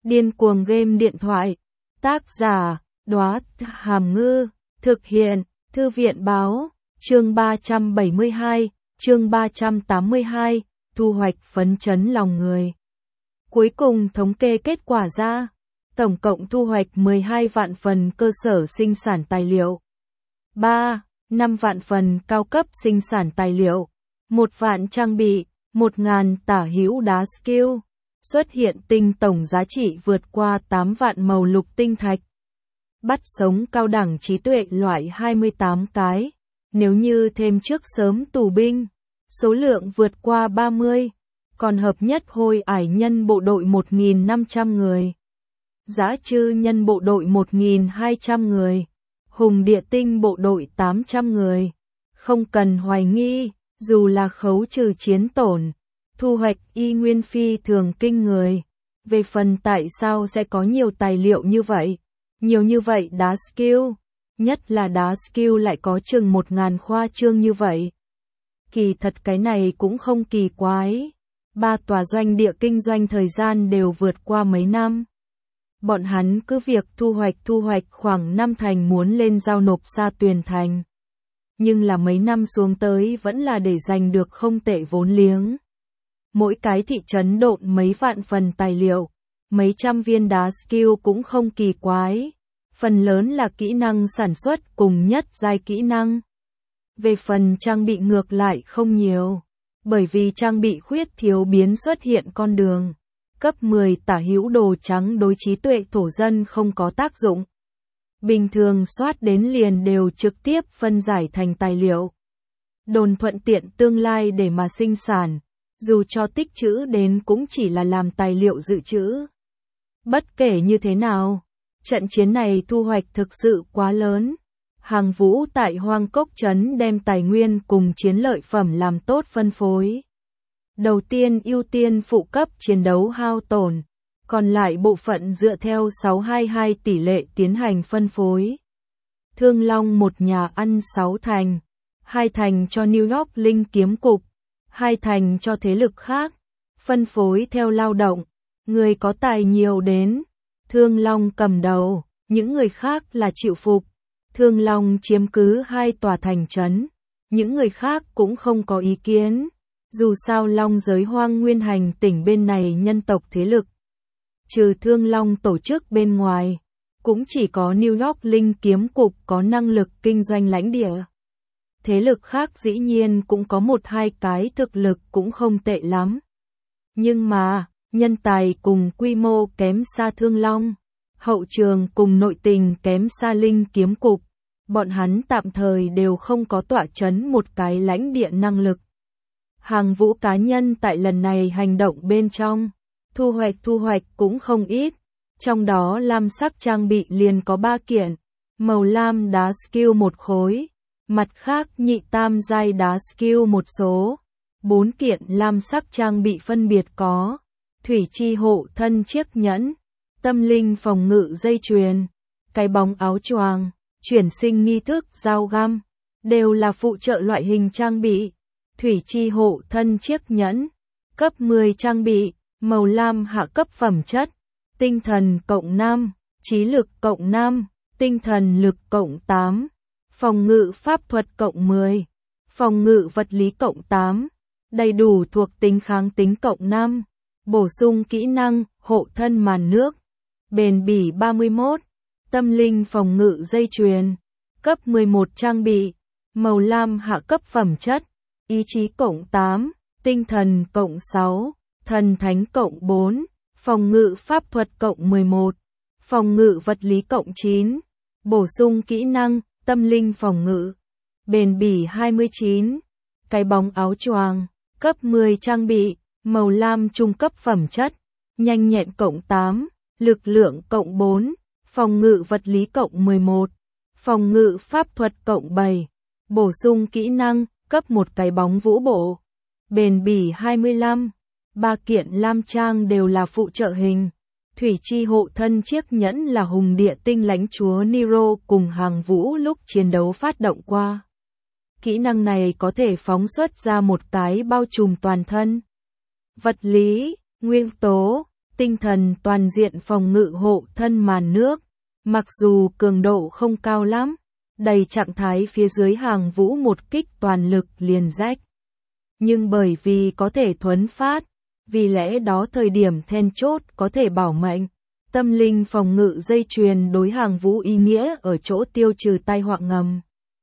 Điên cuồng game điện thoại. Tác giả, Đóa Hàm Ngư. Thực hiện, Thư viện báo. Chương 372, chương 382, thu hoạch phấn chấn lòng người. Cuối cùng thống kê kết quả ra. Tổng cộng thu hoạch 12 vạn phần cơ sở sinh sản tài liệu. 5 vạn phần cao cấp sinh sản tài liệu. 1 vạn trang bị, 1.000 tả hữu đá skill. Xuất hiện tinh tổng giá trị vượt qua 8 vạn màu lục tinh thạch. Bắt sống cao đẳng trí tuệ loại 28 cái. Nếu như thêm trước sớm tù binh, số lượng vượt qua 30. Còn hợp nhất hôi ải nhân bộ đội 1.500 người. Dã chư nhân bộ đội 1.200 người. Hùng địa tinh bộ đội 800 người. Không cần hoài nghi, dù là khấu trừ chiến tổn, thu hoạch y nguyên phi thường kinh người. Về phần tại sao sẽ có nhiều tài liệu như vậy? Nhiều như vậy đá skill, nhất là đá skill lại có chừng 1.000 khoa trương như vậy. Kỳ thật cái này cũng không kỳ quái. 3 tòa doanh địa kinh doanh thời gian đều vượt qua mấy năm. Bọn hắn cứ việc thu hoạch khoảng 5 thành muốn lên giao nộp Sa Tuyền thành. Nhưng là mấy năm xuống tới vẫn là để giành được không tệ vốn liếng. Mỗi cái thị trấn độn mấy vạn phần tài liệu, mấy trăm viên đá skill cũng không kỳ quái. Phần lớn là kỹ năng sản xuất cùng nhất giai kỹ năng. Về phần trang bị ngược lại không nhiều, bởi vì trang bị khuyết thiếu biến xuất hiện con đường. Cấp 10 tả hữu đồ trắng đối trí tuệ thổ dân không có tác dụng. Bình thường soát đến liền đều trực tiếp phân giải thành tài liệu. Đồn thuận tiện tương lai để mà sinh sản, dù cho tích trữ đến cũng chỉ là làm tài liệu dự trữ. Bất kể như thế nào, trận chiến này thu hoạch thực sự quá lớn. Hàng Vũ tại Hoang Cốc Trấn đem tài nguyên cùng chiến lợi phẩm làm tốt phân phối. Đầu tiên ưu tiên phụ cấp chiến đấu hao tổn, còn lại bộ phận dựa theo 622 tỷ lệ tiến hành phân phối. Thương Long một nhà ăn 6 thành, 2 thành cho New York Linh Kiếm Cục, 2 thành cho thế lực khác, phân phối theo lao động, người có tài nhiều đến. Thương Long cầm đầu, những người khác là chịu phục. Thương Long chiếm cứ 2 tòa thành trấn, những người khác cũng không có ý kiến. Dù sao Long giới Hoang Nguyên hành tỉnh bên này nhân tộc thế lực, trừ Thương Long tổ chức bên ngoài, cũng chỉ có New York Linh Kiếm Cục có năng lực kinh doanh lãnh địa. Thế lực khác dĩ nhiên cũng có 1-2 cái thực lực cũng không tệ lắm. Nhưng mà, nhân tài cùng quy mô kém xa Thương Long, hậu trường cùng nội tình kém xa Linh Kiếm Cục. Bọn hắn tạm thời đều không có tọa trấn một cái lãnh địa năng lực. Hàng Vũ cá nhân tại lần này hành động bên trong, thu hoạch cũng không ít. Trong đó lam sắc trang bị liền có 3 kiện, màu lam đá skill 1 khối, mặt khác nhị tam giai đá skill 1 số. 4 kiện lam sắc trang bị phân biệt có thủy chi hộ thân chiếc nhẫn, tâm linh phòng ngự dây chuyền, cái bóng áo choàng, chuyển sinh nghi thức dao găm, đều là phụ trợ loại hình trang bị. Thủy chi hộ thân chiếc nhẫn, cấp 10 trang bị, màu lam hạ cấp phẩm chất, tinh thần cộng 5, trí lực cộng 5, tinh thần lực cộng 8, phòng ngự pháp thuật cộng 10, phòng ngự vật lý cộng 8, đầy đủ thuộc tính kháng tính cộng 5, bổ sung kỹ năng, hộ thân màn nước, bền bỉ 31, tâm linh phòng ngự dây chuyền, cấp 11 trang bị, màu lam hạ cấp phẩm chất, ý chí cộng 8, tinh thần cộng 6, thần thánh cộng 4, phòng ngự pháp thuật cộng 11, phòng ngự vật lý cộng 9, bổ sung kỹ năng, tâm linh phòng ngự, bền bỉ 29, cái bóng áo choàng, cấp 10 trang bị, màu lam trung cấp phẩm chất, nhanh nhẹn cộng 8, lực lượng cộng 4, phòng ngự vật lý cộng 11, phòng ngự pháp thuật cộng 7, bổ sung kỹ năng, cấp 1 cái bóng vũ bộ, bền bỉ 25, 3 kiện lam trang đều là phụ trợ hình. Thủy chi hộ thân chiếc nhẫn là hùng địa tinh lãnh chúa Nero cùng Hàng Vũ lúc chiến đấu phát động qua. Kỹ năng này có thể phóng xuất ra một cái bao trùm toàn thân. Vật lý, nguyên tố, tinh thần toàn diện phòng ngự hộ thân màn nước, mặc dù cường độ không cao lắm, đầy trạng thái phía dưới Hàng Vũ một kích toàn lực liền rách. Nhưng bởi vì có thể thuấn phát, vì lẽ đó thời điểm then chốt có thể bảo mệnh. Tâm linh phòng ngự dây chuyền đối Hàng Vũ ý nghĩa ở chỗ tiêu trừ tai họa ngầm.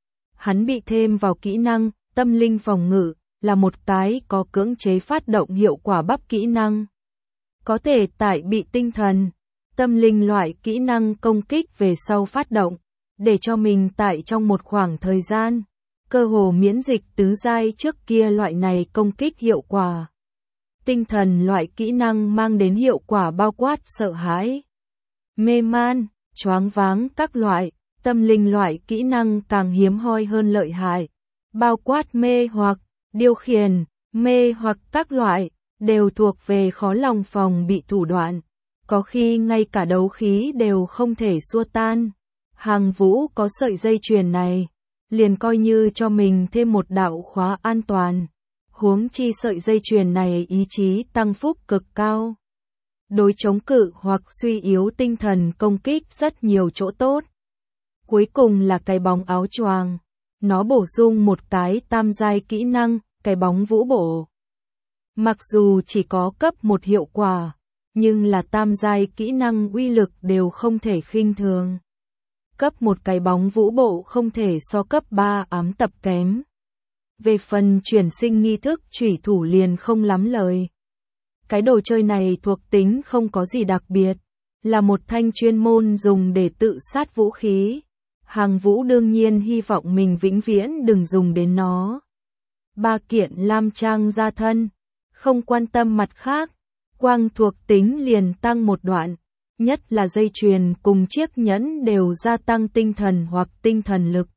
Hắn bị thêm vào kỹ năng, tâm linh phòng ngự, là một cái có cưỡng chế phát động hiệu quả bắp kỹ năng. Có thể tại bị tinh thần, tâm linh loại kỹ năng công kích về sau phát động, để cho mình tại trong một khoảng thời gian, cơ hồ miễn dịch tứ giai trước kia loại này công kích hiệu quả. Tinh thần loại kỹ năng mang đến hiệu quả bao quát sợ hãi, mê man, choáng váng các loại, tâm linh loại kỹ năng càng hiếm hoi hơn lợi hại, bao quát mê hoặc, điều khiển, mê hoặc các loại, đều thuộc về khó lòng phòng bị thủ đoạn, có khi ngay cả đấu khí đều không thể xua tan. Hàng Vũ có sợi dây chuyền này, liền coi như cho mình thêm một đạo khóa an toàn. Huống chi sợi dây chuyền này ý chí tăng phúc cực cao. Đối chống cự hoặc suy yếu tinh thần công kích rất nhiều chỗ tốt. Cuối cùng là cái bóng áo choàng. Nó bổ sung một cái tam giai kỹ năng, cái bóng vũ bổ. Mặc dù chỉ có cấp 1 hiệu quả, nhưng là tam giai kỹ năng uy lực đều không thể khinh thường. Cấp 1 cái bóng vũ bộ không thể so cấp 3 ám tập kém. Về phần chuyển sinh nghi thức chủy thủ liền không lắm lời. Cái đồ chơi này thuộc tính không có gì đặc biệt, là một thanh chuyên môn dùng để tự sát vũ khí. Hàng Vũ đương nhiên hy vọng mình vĩnh viễn đừng dùng đến nó. 3 kiện lam trang gia thân, không quan tâm mặt khác, quang thuộc tính liền tăng một đoạn, nhất là dây chuyền cùng chiếc nhẫn đều gia tăng tinh thần hoặc tinh thần lực.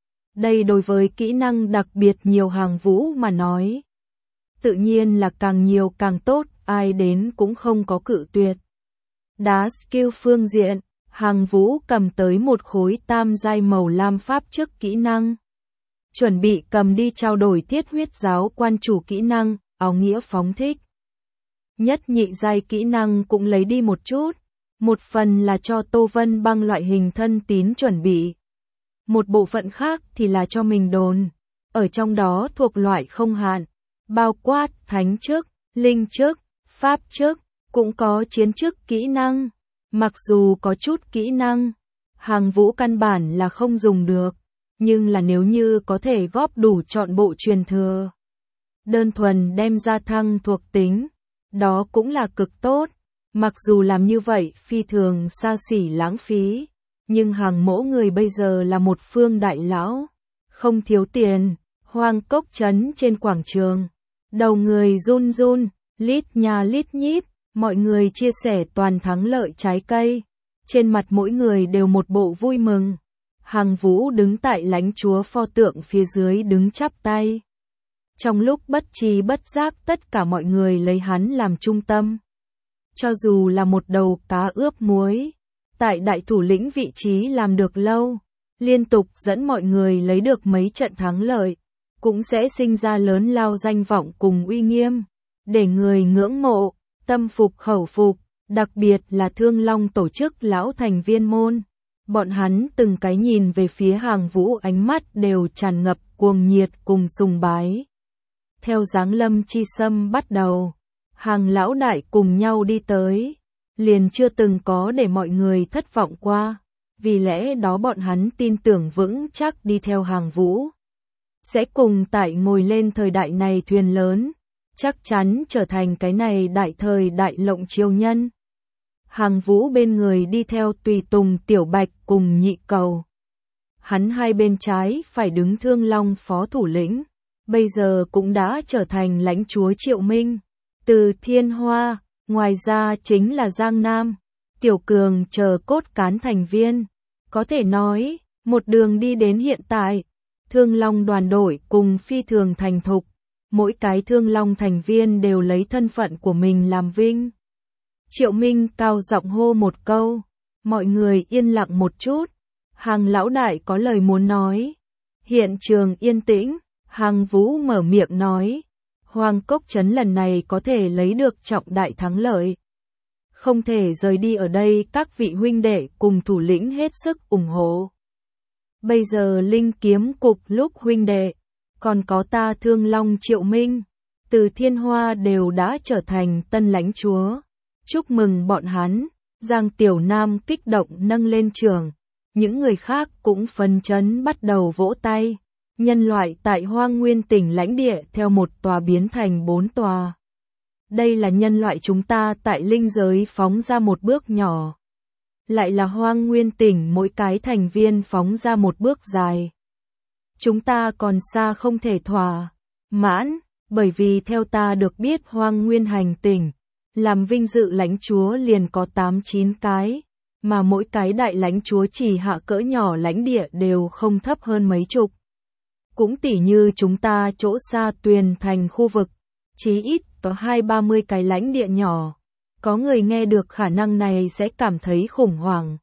Đây đối với kỹ năng đặc biệt nhiều Hàng Vũ mà nói, tự nhiên là càng nhiều càng tốt, ai đến cũng không có cự tuyệt. Đá skill phương diện, Hàng Vũ cầm tới một khối tam giai màu lam pháp trước kỹ năng. Chuẩn bị cầm đi trao đổi thiết huyết giáo quan chủ kỹ năng, áo nghĩa phóng thích. Nhất nhị giai kỹ năng cũng lấy đi một chút, một phần là cho Tô Vân Băng loại hình thân tín chuẩn bị. Một bộ phận khác thì là cho mình đồn, ở trong đó thuộc loại không hạn, bao quát thánh chức, linh chức, pháp chức, cũng có chiến chức kỹ năng. Mặc dù có chút kỹ năng, Hàng Vũ căn bản là không dùng được, nhưng là nếu như có thể góp đủ trọn bộ truyền thừa, đơn thuần đem ra thăng thuộc tính, đó cũng là cực tốt. Mặc dù làm như vậy phi thường xa xỉ lãng phí, nhưng Hàng Mỗ người bây giờ là một phương đại lão, không thiếu tiền. Hoang cốc trấn trên quảng trường, đầu người run run, lít nha lít nhít, mọi người chia sẻ toàn thắng lợi trái cây, trên mặt mỗi người đều một bộ vui mừng. Hàng Vũ đứng tại lãnh chúa pho tượng phía dưới đứng chắp tay. Trong lúc bất tri bất giác tất cả mọi người lấy hắn làm trung tâm. Cho dù là một đầu cá ướp muối, tại đại thủ lĩnh vị trí làm được lâu, liên tục dẫn mọi người lấy được mấy trận thắng lợi, cũng sẽ sinh ra lớn lao danh vọng cùng uy nghiêm, để người ngưỡng mộ, tâm phục khẩu phục, đặc biệt là Thương Long tổ chức lão thành viên môn. Bọn hắn từng cái nhìn về phía Hàng Vũ ánh mắt đều tràn ngập cuồng nhiệt cùng sùng bái. Theo giáng lâm chi sâm bắt đầu, Hàng lão đại cùng nhau đi tới, liền chưa từng có để mọi người thất vọng qua, vì lẽ đó bọn hắn tin tưởng vững chắc đi theo Hàng Vũ sẽ cùng tại ngồi lên thời đại này thuyền lớn, chắc chắn trở thành cái này đại thời đại lộng triều nhân. Hàng Vũ bên người đi theo tùy tùng Tiểu Bạch cùng Nhị Cầu. Hắn hai bên trái phải đứng Thương Long phó thủ lĩnh, bây giờ cũng đã trở thành lãnh chúa Triệu Minh. Từ Thiên Hoa, ngoài ra chính là Giang Nam, Tiểu Cường chờ cốt cán thành viên. Có thể nói, một đường đi đến hiện tại, Thương Long đoàn đội cùng phi thường thành thục, mỗi cái Thương Long thành viên đều lấy thân phận của mình làm vinh. Triệu Minh cao giọng hô một câu, mọi người yên lặng một chút, Hàng lão đại có lời muốn nói. Hiện trường yên tĩnh, Hàng Vũ mở miệng nói, Hoang cốc trấn lần này có thể lấy được trọng đại thắng lợi. không thể rời đi ở đây, các vị huynh đệ cùng thủ lĩnh hết sức ủng hộ. Bây giờ Linh Kiếm Cục lúc huynh đệ, còn có ta Thương Long Triệu Minh, từ Thiên Hoa đều đã trở thành tân lãnh chúa. Chúc mừng bọn hắn. Giang Tiểu Nam kích động nâng lên trường. Những người khác cũng phấn chấn bắt đầu vỗ tay. Nhân loại tại Hoang Nguyên tỉnh lãnh địa theo một tòa biến thành 4 tòa. Đây là nhân loại chúng ta tại linh giới phóng ra một bước nhỏ. Lại là Hoang Nguyên tỉnh mỗi cái thành viên phóng ra một bước dài. Chúng ta còn xa không thể thỏa mãn, bởi vì theo ta được biết Hoang Nguyên hành tỉnh, làm vinh dự lãnh chúa liền có 8-9 cái, mà mỗi cái đại lãnh chúa chỉ hạ cỡ nhỏ lãnh địa đều không thấp hơn mấy chục. Cũng tỉ như chúng ta chỗ xa Tuyền Thành khu vực, chí ít có 20-30 cái lãnh địa nhỏ. Có người nghe được khả năng này sẽ cảm thấy khủng hoảng.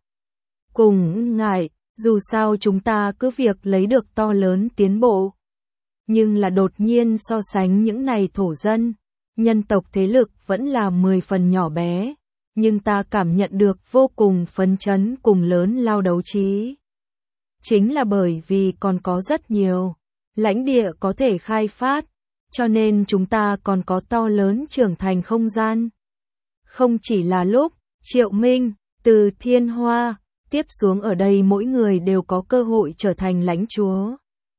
Cùng ngại, dù sao chúng ta cứ việc lấy được to lớn tiến bộ. Nhưng là đột nhiên so sánh những này thổ dân, nhân tộc thế lực vẫn là 10 phần nhỏ bé. Nhưng ta cảm nhận được vô cùng phấn chấn cùng lớn lao đấu trí. Chính là bởi vì còn có rất nhiều lãnh địa có thể khai phát, cho nên chúng ta còn có to lớn trưởng thành không gian. Không chỉ là lúc Triệu Minh, từ Thiên Hoa, tiếp xuống ở đây mỗi người đều có cơ hội trở thành lãnh chúa.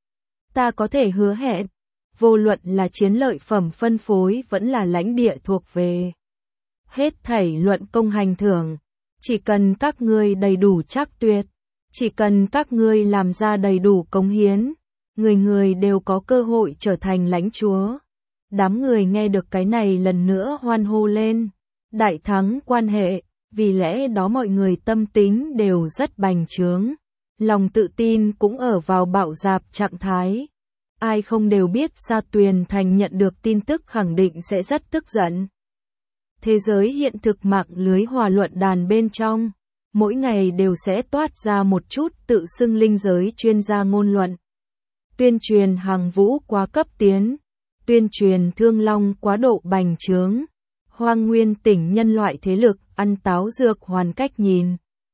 Ta có thể hứa hẹn, vô luận là chiến lợi phẩm phân phối vẫn là lãnh địa thuộc về. Hết thảy luận công hành thưởng, chỉ cần các ngươi đầy đủ chắc tuyệt, chỉ cần các ngươi làm ra đầy đủ cống hiến, người người đều có cơ hội trở thành lãnh chúa. Đám người nghe được cái này lần nữa hoan hô lên. Đại thắng quan hệ, vì lẽ đó mọi người tâm tính đều rất bành trướng. Lòng tự tin cũng ở vào bạo dạp trạng thái. Ai không đều biết Sa Tuyền Thành nhận được tin tức khẳng định sẽ rất tức giận. Thế giới hiện thực mạng lưới hòa luận đàn bên trong, mỗi ngày đều sẽ toát ra một chút tự xưng linh giới chuyên gia ngôn luận. Tuyên truyền Hàng Vũ quá cấp tiến, tuyên truyền Thương Long quá độ bành trướng, Hoang Nguyên tỉnh nhân loại thế lực ăn táo dược hoàn cách nhìn.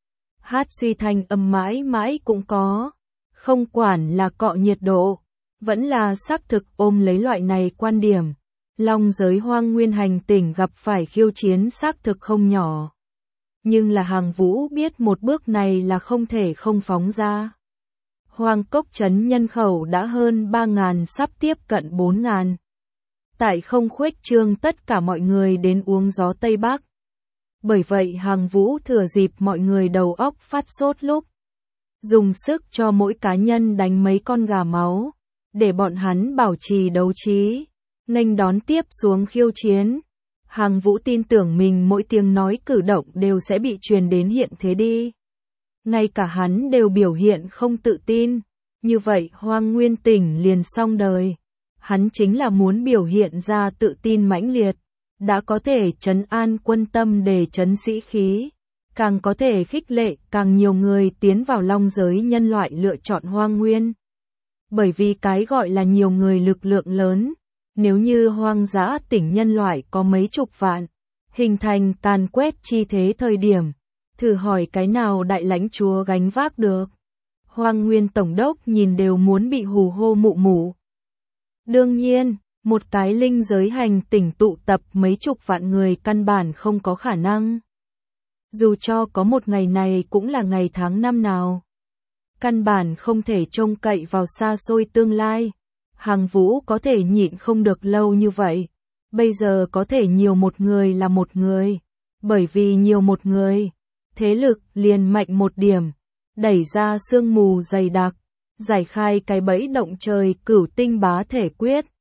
Hát suy thanh âm mãi mãi cũng có, không quản là cọ nhiệt độ, vẫn là xác thực ôm lấy loại này quan điểm. Long giới Hoang Nguyên hành tỉnh gặp phải khiêu chiến xác thực không nhỏ. Nhưng là Hàng Vũ biết một bước này là không thể không phóng ra. Hoang Cốc trấn nhân khẩu đã hơn 3.000 sắp tiếp cận 4.000. Tại không khuếch trương tất cả mọi người đến uống gió Tây Bắc. Bởi vậy Hàng Vũ thừa dịp mọi người đầu óc phát sốt lúc, dùng sức cho mỗi cá nhân đánh mấy con gà máu, để bọn hắn bảo trì đấu trí, nghênh đón tiếp xuống khiêu chiến. Hàng Vũ tin tưởng mình mỗi tiếng nói cử động đều sẽ bị truyền đến hiện thế đi. Ngay cả hắn đều biểu hiện không tự tin, như vậy Hoang Nguyên tỉnh liền xong đời. Hắn chính là muốn biểu hiện ra tự tin mãnh liệt, đã có thể trấn an quân tâm để trấn sĩ khí, càng có thể khích lệ càng nhiều người tiến vào long giới nhân loại lựa chọn Hoang Nguyên. Bởi vì cái gọi là nhiều người lực lượng lớn, nếu như hoang dã tỉnh nhân loại có mấy chục vạn, hình thành càn quét chi thế thời điểm, thử hỏi cái nào đại lãnh chúa gánh vác được. Hoang Nguyên tổng đốc nhìn đều muốn bị hù hô mụ mụ. Đương nhiên, một cái linh giới hành tỉnh tụ tập mấy chục vạn người căn bản không có khả năng. Dù cho có một ngày này cũng là ngày tháng năm nào. Căn bản không thể trông cậy vào xa xôi tương lai. Hàng Vũ có thể nhịn không được lâu như vậy. Bây giờ có thể nhiều một người là một người. Bởi vì nhiều một người, thế lực liền mạnh một điểm. Đẩy ra sương mù dày đặc, giải khai cái bẫy động trời cửu tinh bá thể quyết.